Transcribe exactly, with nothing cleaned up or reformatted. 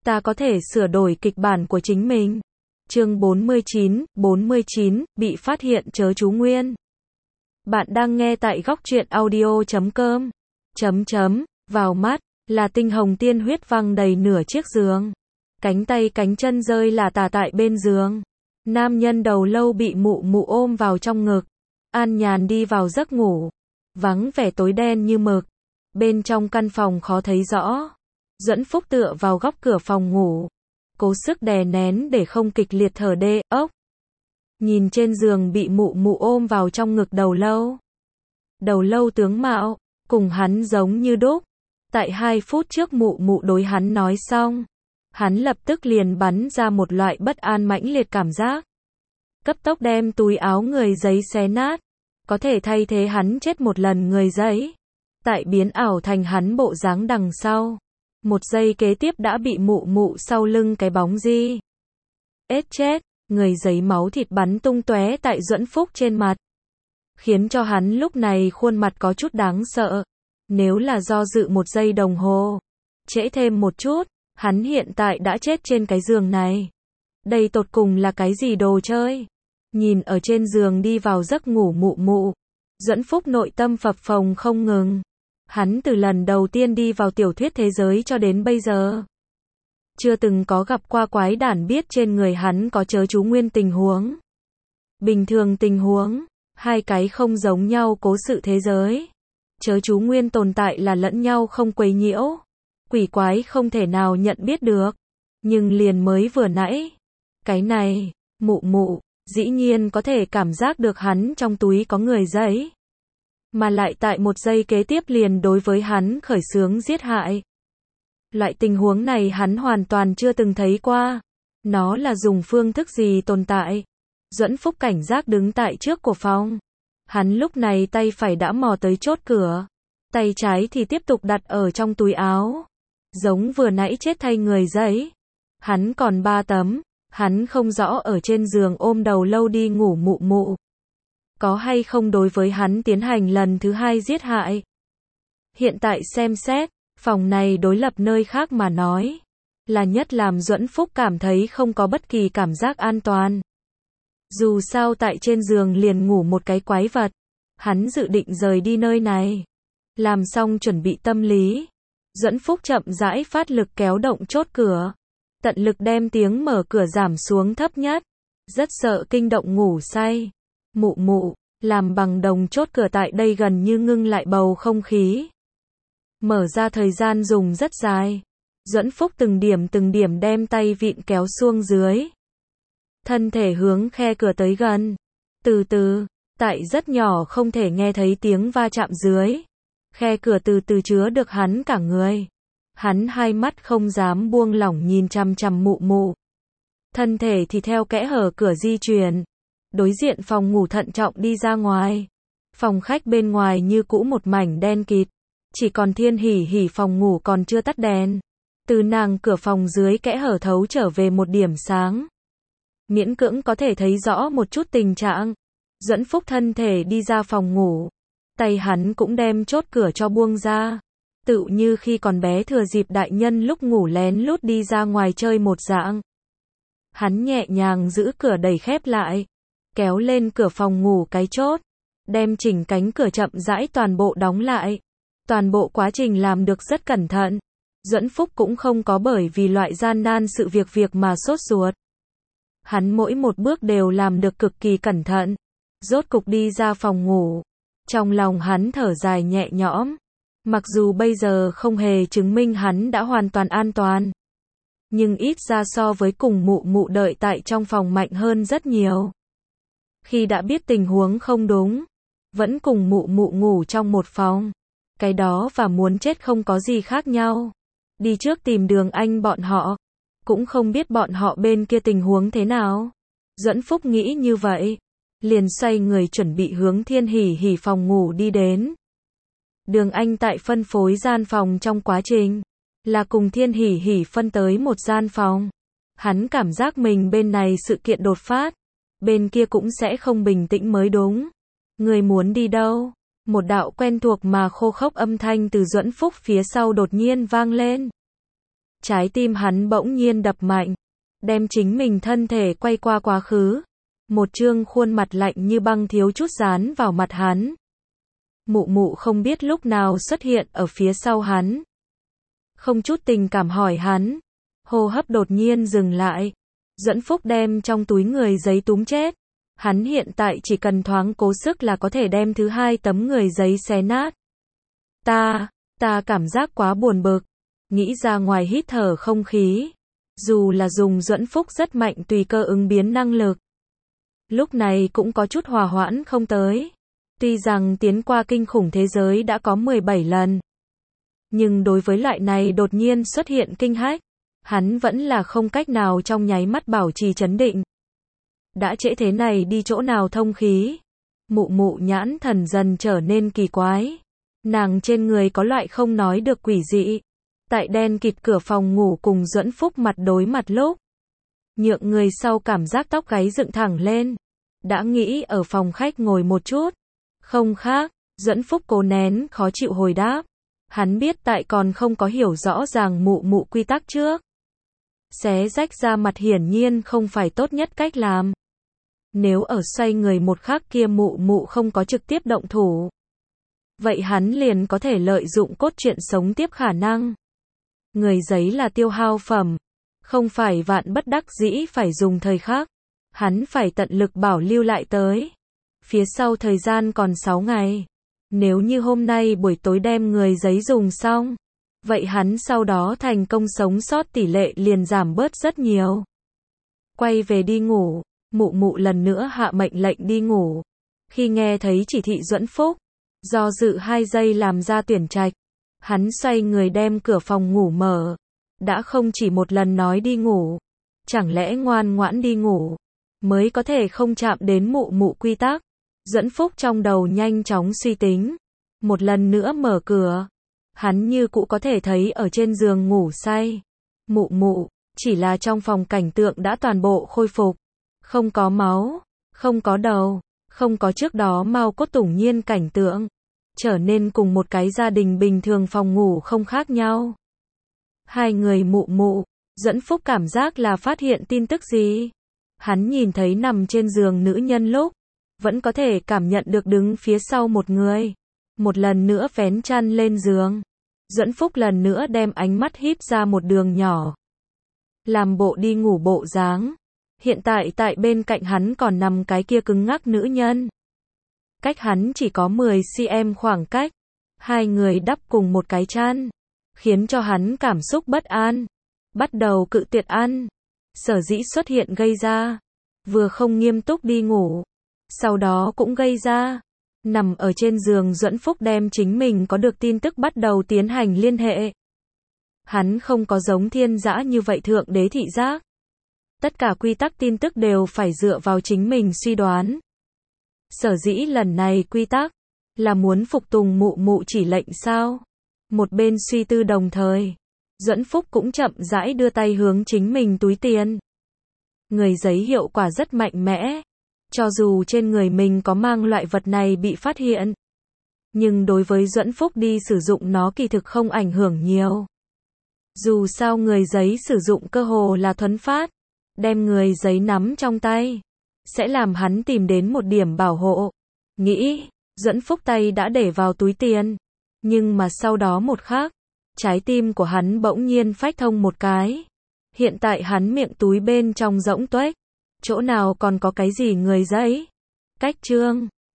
ta có thể sửa đổi kịch bản của chính mình. Chương bốn mươi chín, bốn mươi chín, bị phát hiện chớ chú Nguyên. Bạn đang nghe tại góc truyện audio chấm com. Chấm chấm, vào mắt, là tinh hồng tiên huyết văng đầy nửa chiếc giường. Cánh tay cánh chân rơi là tả tại bên giường. Nam nhân đầu lâu bị mụ mụ ôm vào trong ngực. An nhàn đi vào giấc ngủ. Vắng vẻ tối đen như mực. Bên trong căn phòng khó thấy rõ. Duẫn Phúc tựa vào góc cửa phòng ngủ. Cố sức đè nén để không kịch liệt thở đê, ốc. Nhìn trên giường bị mụ mụ ôm vào trong ngực đầu lâu. Đầu lâu tướng mạo, cùng hắn giống như đúc. Tại hai phút trước mụ mụ đối hắn nói xong. Hắn lập tức liền bắn ra một loại bất an mãnh liệt cảm giác. Cấp tốc đem túi áo người giấy xé nát. Có thể thay thế hắn chết một lần người giấy. Tại biến ảo thành hắn bộ dáng đằng sau. Một giây kế tiếp đã bị mụ mụ sau lưng cái bóng gì. Ết chết, người giấy máu thịt bắn tung tóe tại Duẫn Phúc trên mặt. Khiến cho hắn lúc này khuôn mặt có chút đáng sợ. Nếu là do dự một giây đồng hồ, trễ thêm một chút, hắn hiện tại đã chết trên cái giường này. Đây tột cùng là cái gì đồ chơi? Nhìn ở trên giường đi vào giấc ngủ mụ mụ. Duẫn Phúc nội tâm phập phồng không ngừng. Hắn từ lần đầu tiên đi vào tiểu thuyết thế giới cho đến bây giờ. Chưa từng có gặp qua quái đản biết trên người hắn có chớ chú Nguyên tình huống. Bình thường tình huống, hai cái không giống nhau cố sự thế giới. Chớ chú Nguyên tồn tại là lẫn nhau không quấy nhiễu. Quỷ quái không thể nào nhận biết được. Nhưng liền mới vừa nãy. Cái này, mụ mụ, dĩ nhiên có thể cảm giác được hắn trong túi có người giấy. Mà lại tại một giây kế tiếp liền đối với hắn khởi xướng giết hại. Loại tình huống này hắn hoàn toàn chưa từng thấy qua. Nó là dùng phương thức gì tồn tại? Duẫn Phúc cảnh giác đứng tại trước của phòng. Hắn lúc này tay phải đã mò tới chốt cửa. Tay trái thì tiếp tục đặt ở trong túi áo. Giống vừa nãy chết thay người giấy. Hắn còn ba tấm. Hắn không rõ ở trên giường ôm đầu lâu đi ngủ mụ mụ. Có hay không đối với hắn tiến hành lần thứ hai giết hại. Hiện tại xem xét, phòng này đối lập nơi khác mà nói. Là nhất làm Duẫn Phúc cảm thấy không có bất kỳ cảm giác an toàn. Dù sao tại trên giường liền ngủ một cái quái vật. Hắn dự định rời đi nơi này. Làm xong chuẩn bị tâm lý. Duẫn Phúc chậm rãi phát lực kéo động chốt cửa. Tận lực đem tiếng mở cửa giảm xuống thấp nhất. Rất sợ kinh động ngủ say. Mụ mụ, làm bằng đồng chốt cửa tại đây gần như ngưng lại bầu không khí. Mở ra thời gian dùng rất dài. Duẫn Phúc từng điểm từng điểm đem tay vịn kéo xuống dưới. Thân thể hướng khe cửa tới gần. Từ từ, tại rất nhỏ không thể nghe thấy tiếng va chạm dưới. Khe cửa từ từ chứa được hắn cả người. Hắn hai mắt không dám buông lỏng nhìn chằm chằm mụ mụ. Thân thể thì theo kẽ hở cửa di chuyển. Đối diện phòng ngủ thận trọng đi ra ngoài. Phòng khách bên ngoài như cũ một mảnh đen kịt. Chỉ còn Thiên Hỉ Hỉ phòng ngủ còn chưa tắt đèn. Từ nàng cửa phòng dưới kẽ hở thấu trở về một điểm sáng. Miễn cưỡng có thể thấy rõ một chút tình trạng. Duẫn Phúc thân thể đi ra phòng ngủ. Tay hắn cũng đem chốt cửa cho buông ra. Tựu như khi còn bé thừa dịp đại nhân lúc ngủ lén lút đi ra ngoài chơi một dạng. Hắn nhẹ nhàng giữ cửa đẩy khép lại. Kéo lên cửa phòng ngủ cái chốt. Đem chỉnh cánh cửa chậm rãi toàn bộ đóng lại. Toàn bộ quá trình làm được rất cẩn thận. Duẫn Phúc cũng không có bởi vì loại gian nan sự việc việc mà sốt ruột. Hắn mỗi một bước đều làm được cực kỳ cẩn thận. Rốt cục đi ra phòng ngủ. Trong lòng hắn thở dài nhẹ nhõm. Mặc dù bây giờ không hề chứng minh hắn đã hoàn toàn an toàn. Nhưng ít ra so với cùng mụ mụ đợi tại trong phòng mạnh hơn rất nhiều. Khi đã biết tình huống không đúng. Vẫn cùng mụ mụ ngủ trong một phòng. Cái đó và muốn chết không có gì khác nhau. Đi trước tìm Đường Anh bọn họ. Cũng không biết bọn họ bên kia tình huống thế nào. Duẫn Phúc nghĩ như vậy. Liền xoay người chuẩn bị hướng Thiên Hỉ Hỉ phòng ngủ đi đến. Đường Anh tại phân phối gian phòng trong quá trình. Là cùng Thiên Hỉ Hỉ phân tới một gian phòng. Hắn cảm giác mình bên này sự kiện đột phát. Bên kia cũng sẽ không bình tĩnh mới đúng. Người muốn đi đâu? Một đạo quen thuộc mà khô khốc âm thanh từ Duẫn Phúc phía sau đột nhiên vang lên. Trái tim hắn bỗng nhiên đập mạnh, đem chính mình thân thể quay qua quá khứ. Một trương khuôn mặt lạnh như băng thiếu chút dán vào mặt hắn. Mụ mụ không biết lúc nào xuất hiện ở phía sau hắn. Không chút tình cảm hỏi hắn. Hô hấp đột nhiên dừng lại. Duẫn Phúc đem trong túi người giấy túm chết. Hắn hiện tại chỉ cần thoáng cố sức là có thể đem thứ hai tấm người giấy xé nát. Ta, ta cảm giác quá buồn bực. Nghĩ ra ngoài hít thở không khí. Dù là dùng Duẫn Phúc rất mạnh tùy cơ ứng biến năng lực. Lúc này cũng có chút hòa hoãn không tới. Tuy rằng tiến qua kinh khủng thế giới đã có mười bảy lần. Nhưng đối với loại này đột nhiên xuất hiện kinh hách, hắn vẫn là không cách nào trong nháy mắt bảo trì trấn định. Đã trễ thế này đi chỗ nào thông khí. Mụ mụ nhãn thần dần trở nên kỳ quái. Nàng trên người có loại không nói được quỷ dị. Tại đen kịt cửa phòng ngủ cùng Duẫn Phúc mặt đối mặt lúc. Nhượng người sau cảm giác tóc gáy dựng thẳng lên. Đã nghĩ ở phòng khách ngồi một chút. Không khác, Duẫn Phúc cố nén khó chịu hồi đáp. Hắn biết tại còn không có hiểu rõ ràng mụ mụ quy tắc trước. Xé rách ra mặt hiển nhiên không phải tốt nhất cách làm. Nếu ở xoay người một khắc kia mụ mụ không có trực tiếp động thủ. Vậy hắn liền có thể lợi dụng cốt truyện sống tiếp khả năng. Người giấy là tiêu hao phẩm. Không phải vạn bất đắc dĩ phải dùng thời khắc. Hắn phải tận lực bảo lưu lại tới. Phía sau thời gian còn sáu ngày. Nếu như hôm nay buổi tối đem người giấy dùng xong. Vậy hắn sau đó thành công sống sót tỷ lệ liền giảm bớt rất nhiều. Quay về đi ngủ. Mụ mụ lần nữa hạ mệnh lệnh đi ngủ. Khi nghe thấy chỉ thị Duẫn Phúc. Do dự hai giây làm ra tuyển trạch. Hắn xoay người đem cửa phòng ngủ mở. Đã không chỉ một lần nói đi ngủ. Chẳng lẽ ngoan ngoãn đi ngủ mới có thể không chạm đến mụ mụ quy tắc. Duẫn Phúc trong đầu nhanh chóng suy tính. Một lần nữa mở cửa. Hắn như cũ có thể thấy ở trên giường ngủ say. Mụ mụ, chỉ là trong phòng cảnh tượng đã toàn bộ khôi phục. Không có máu, không có đầu, không có trước đó mau cốt tủng nhiên cảnh tượng. Trở nên cùng một cái gia đình bình thường phòng ngủ không khác nhau. Hai người mụ mụ, Duẫn Phúc cảm giác là phát hiện tin tức gì? Hắn nhìn thấy nằm trên giường nữ nhân lúc, vẫn có thể cảm nhận được đứng phía sau một người. Một lần nữa vén chăn lên giường. Duẫn Phúc lần nữa đem ánh mắt híp ra một đường nhỏ. Làm bộ đi ngủ bộ dáng. Hiện tại tại bên cạnh hắn còn nằm cái kia cứng ngắc nữ nhân. Cách hắn chỉ có mười xăng-ti-mét khoảng cách. Hai người đắp cùng một cái chăn. Khiến cho hắn cảm xúc bất an. Bắt đầu cự tuyệt ăn. Sở dĩ xuất hiện gây ra. Vừa không nghiêm túc đi ngủ. Sau đó cũng gây ra. Nằm ở trên giường Duẫn Phúc đem chính mình có được tin tức bắt đầu tiến hành liên hệ. Hắn không có giống thiên dã như vậy thượng đế thị giác. Tất cả quy tắc tin tức đều phải dựa vào chính mình suy đoán. Sở dĩ lần này quy tắc là muốn phục tùng mụ mụ chỉ lệnh sao? Một bên suy tư đồng thời, Duẫn Phúc cũng chậm rãi đưa tay hướng chính mình túi tiền. Người giấy hiệu quả rất mạnh mẽ. Cho dù trên người mình có mang loại vật này bị phát hiện. Nhưng đối với Duẫn Phúc đi sử dụng nó kỳ thực không ảnh hưởng nhiều. Dù sao người giấy sử dụng cơ hồ là thuấn phát. Đem người giấy nắm trong tay. Sẽ làm hắn tìm đến một điểm bảo hộ. Nghĩ, Duẫn Phúc tay đã để vào túi tiền. Nhưng mà sau đó một khắc, trái tim của hắn bỗng nhiên phách thông một cái. Hiện tại hắn miệng túi bên trong rỗng tuếch. Chỗ nào còn có cái gì người giấy? Cách chương